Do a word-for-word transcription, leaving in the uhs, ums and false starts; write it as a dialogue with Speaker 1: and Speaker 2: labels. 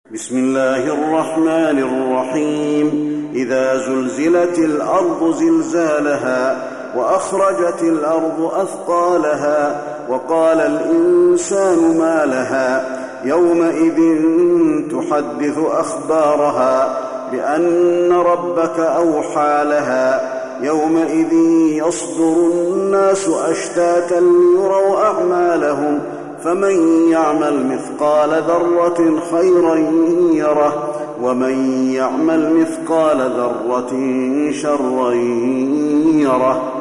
Speaker 1: بسم الله الرحمن الرحيم إذا زلزلت الأرض زلزالها وأخرجت الأرض أثقالها وقال الإنسان ما لها يومئذ تحدث أخبارها بأن ربك أوحى لها يومئذ يصدر الناس أشتاتا ليروا أعمالهم فمن يعمل مثقال ذرة خيرا يره ومن يعمل مثقال ذرة شرا يره.